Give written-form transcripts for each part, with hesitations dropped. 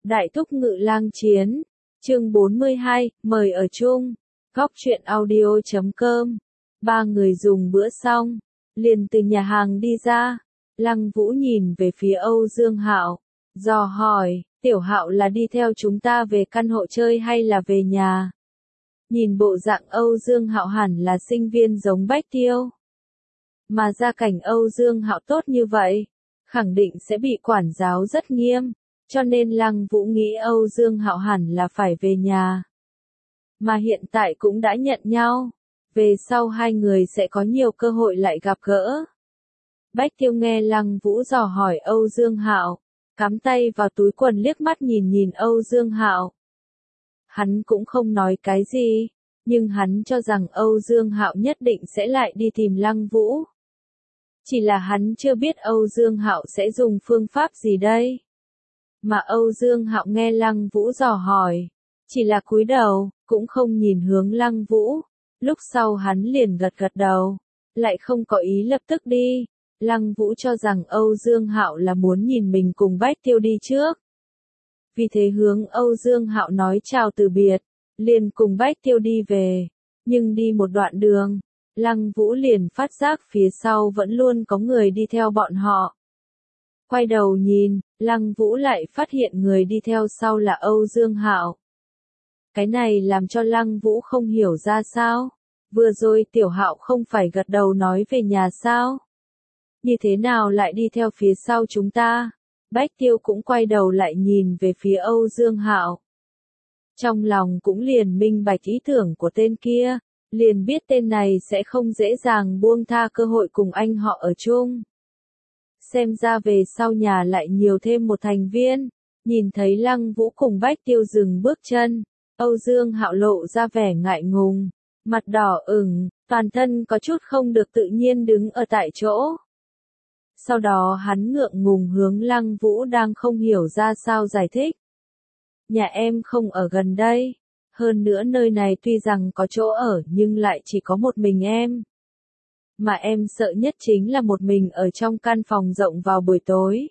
Đại thúc ngự lang chiến, chương 42, mời ở chung, góc truyện audio.com. Ba người dùng bữa xong, liền từ nhà hàng đi ra. Lăng Vũ nhìn về phía Âu Dương Hạo, dò hỏi, Tiểu Hạo là đi theo chúng ta về căn hộ chơi hay là về nhà? Nhìn bộ dạng Âu Dương Hạo hẳn là sinh viên giống Bách Tiêu. Mà gia cảnh Âu Dương Hạo tốt như vậy, khẳng định sẽ bị quản giáo rất nghiêm, cho nên Lăng Vũ nghĩ Âu Dương Hạo hẳn là phải về nhà. Mà hiện tại cũng đã nhận nhau, về sau hai người sẽ có nhiều cơ hội lại gặp gỡ. Bách Tiêu nghe Lăng Vũ dò hỏi Âu Dương Hạo, cắm tay vào túi quần liếc mắt nhìn Âu Dương Hạo. Hắn cũng không nói cái gì, nhưng hắn cho rằng Âu Dương Hạo nhất định sẽ lại đi tìm Lăng Vũ. Chỉ là hắn chưa biết Âu Dương Hạo sẽ dùng phương pháp gì đây. Mà Âu Dương Hạo nghe Lăng Vũ dò hỏi, chỉ là cúi đầu, cũng không nhìn hướng Lăng Vũ. Lúc sau hắn liền gật đầu, lại không có ý lập tức đi. Lăng Vũ cho rằng Âu Dương Hạo là muốn nhìn mình cùng Bách Tiêu đi trước. Vì thế hướng Âu Dương Hạo nói chào từ biệt, liền cùng Bách Tiêu đi về. Nhưng đi một đoạn đường, Lăng Vũ liền phát giác phía sau vẫn luôn có người đi theo bọn họ. Quay đầu nhìn, Lăng Vũ lại phát hiện người đi theo sau là Âu Dương Hạo. Cái này làm cho Lăng Vũ không hiểu ra sao. Vừa rồi Tiểu Hạo không phải gật đầu nói về nhà sao? Như thế nào lại đi theo phía sau chúng ta? Bách Tiêu cũng quay đầu lại nhìn về phía Âu Dương Hạo. Trong lòng cũng liền minh bạch ý tưởng của tên kia, liền biết tên này sẽ không dễ dàng buông tha cơ hội cùng anh họ ở chung. Xem ra về sau nhà lại nhiều thêm một thành viên. Nhìn thấy Lăng Vũ cùng Bách Tiêu dừng bước chân, Âu Dương Hạo lộ ra vẻ ngại ngùng, mặt đỏ ửng, toàn thân có chút không được tự nhiên đứng ở tại chỗ. Sau đó hắn ngượng ngùng hướng Lăng Vũ đang không hiểu ra sao giải thích. Nhà em không ở gần đây, hơn nữa nơi này tuy rằng có chỗ ở nhưng lại chỉ có một mình em. Mà em sợ nhất chính là một mình ở trong căn phòng rộng vào buổi tối.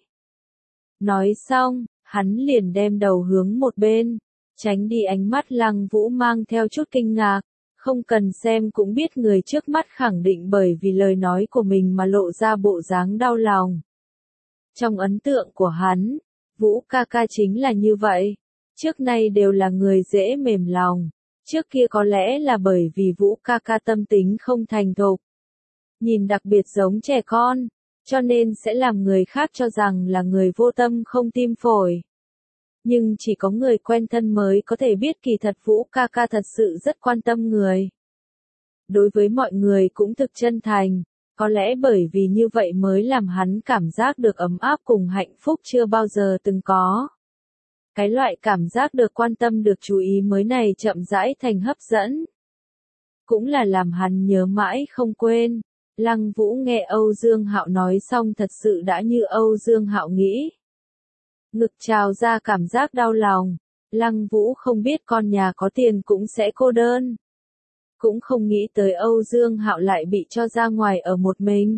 Nói xong, hắn liền đem đầu hướng một bên, tránh đi ánh mắt Lăng Vũ mang theo chút kinh ngạc. Không cần xem cũng biết người trước mắt khẳng định bởi vì lời nói của mình mà lộ ra bộ dáng đau lòng. Trong ấn tượng của hắn, Vũ ca ca chính là như vậy. Trước nay đều là người dễ mềm lòng. Trước kia có lẽ là bởi vì Vũ ca ca tâm tính không thành thục. Nhìn đặc biệt giống trẻ con, cho nên sẽ làm người khác cho rằng là người vô tâm không tim phổi. Nhưng chỉ có người quen thân mới có thể biết kỳ thật Vũ ca ca thật sự rất quan tâm người. Đối với mọi người cũng thực chân thành, có lẽ bởi vì như vậy mới làm hắn cảm giác được ấm áp cùng hạnh phúc chưa bao giờ từng có. Cái loại cảm giác được quan tâm được chú ý mới này chậm rãi thành hấp dẫn. Cũng là làm hắn nhớ mãi không quên. Lăng Vũ nghe Âu Dương Hạo nói xong thật sự đã như Âu Dương Hạo nghĩ. Ngực trào ra cảm giác đau lòng. Lăng Vũ không biết con nhà có tiền cũng sẽ cô đơn. Cũng không nghĩ tới Âu Dương Hạo lại bị cho ra ngoài ở một mình.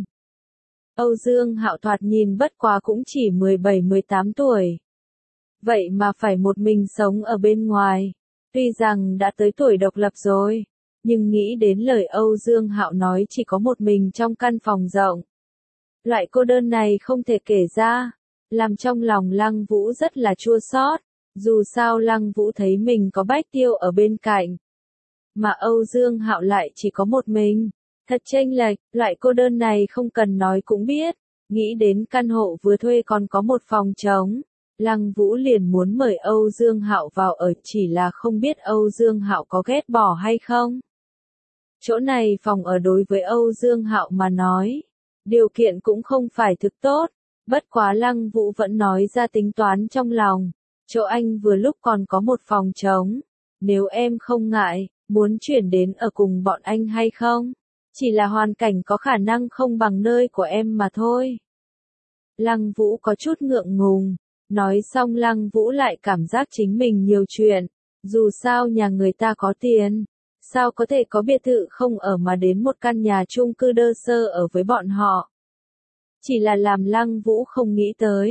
Âu Dương Hạo thoạt nhìn bất quá cũng chỉ 17-18 tuổi. Vậy mà phải một mình sống ở bên ngoài. Tuy rằng đã tới tuổi độc lập rồi, nhưng nghĩ đến lời Âu Dương Hạo nói chỉ có một mình trong căn phòng rộng. Loại cô đơn này không thể kể ra, làm trong lòng Lăng Vũ rất là chua xót. Dù sao Lăng Vũ thấy mình có Bách Tiêu ở bên cạnh, mà Âu Dương Hạo lại chỉ có một mình. Thật chênh lệch, loại cô đơn này không cần nói cũng biết. Nghĩ đến căn hộ vừa thuê còn có một phòng trống, Lăng Vũ liền muốn mời Âu Dương Hạo vào ở, chỉ là không biết Âu Dương Hạo có ghét bỏ hay không. Chỗ này phòng ở đối với Âu Dương Hạo mà nói, điều kiện cũng không phải thực tốt, bất quá Lăng Vũ vẫn nói ra tính toán trong lòng. Chỗ anh vừa lúc còn có một phòng trống, nếu em không ngại, muốn chuyển đến ở cùng bọn anh hay không? Chỉ là hoàn cảnh có khả năng không bằng nơi của em mà thôi. Lăng Vũ có chút ngượng ngùng, nói xong Lăng Vũ lại cảm giác chính mình nhiều chuyện, dù sao nhà người ta có tiền, sao có thể có biệt thự không ở mà đến một căn nhà chung cư đơn sơ ở với bọn họ. Chỉ là làm Lăng Vũ không nghĩ tới,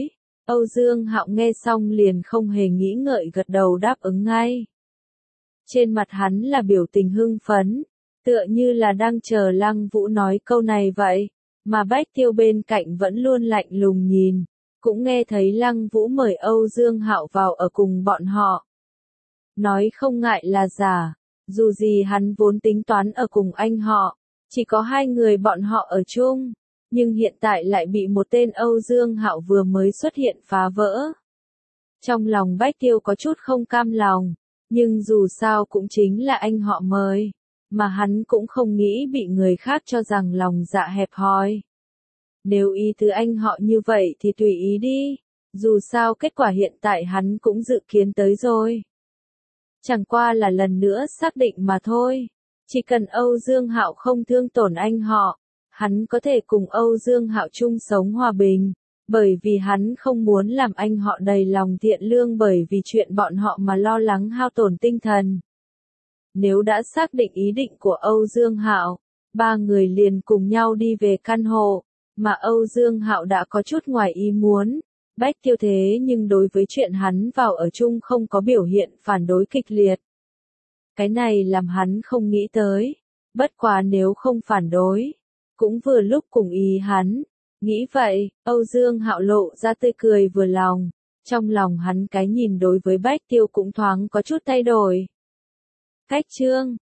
Âu Dương Hạo nghe xong liền không hề nghĩ ngợi gật đầu đáp ứng ngay. Trên mặt hắn là biểu tình hưng phấn, tựa như là đang chờ Lăng Vũ nói câu này vậy, mà Bách Tiêu bên cạnh vẫn luôn lạnh lùng nhìn, cũng nghe thấy Lăng Vũ mời Âu Dương Hạo vào ở cùng bọn họ. Nói không ngại là giả, dù gì hắn vốn tính toán ở cùng anh họ, chỉ có hai người bọn họ ở chung, nhưng hiện tại lại bị một tên Âu Dương Hạo vừa mới xuất hiện phá vỡ. Trong lòng Bách Tiêu có chút không cam lòng, nhưng dù sao cũng chính là anh họ mời, mà hắn cũng không nghĩ bị người khác cho rằng lòng dạ hẹp hòi. Nếu ý tứ anh họ như vậy thì tùy ý đi, dù sao kết quả hiện tại hắn cũng dự kiến tới rồi. Chẳng qua là lần nữa xác định mà thôi, chỉ cần Âu Dương Hạo không thương tổn anh họ, hắn có thể cùng Âu Dương Hạo chung sống hòa bình, bởi vì hắn không muốn làm anh họ đầy lòng thiện lương bởi vì chuyện bọn họ mà lo lắng hao tổn tinh thần. Nếu đã xác định ý định của Âu Dương Hạo, ba người liền cùng nhau đi về căn hộ, mà Âu Dương Hạo đã có chút ngoài ý muốn. Bách Tiêu thế nhưng đối với chuyện hắn vào ở chung không có biểu hiện phản đối kịch liệt. Cái này làm hắn không nghĩ tới, bất quá nếu không phản đối, cũng vừa lúc cùng ý hắn. Nghĩ vậy, Âu Dương Hạo lộ ra tươi cười vừa lòng, trong lòng hắn cái nhìn đối với Bách Tiêu cũng thoáng có chút thay đổi. Cách chương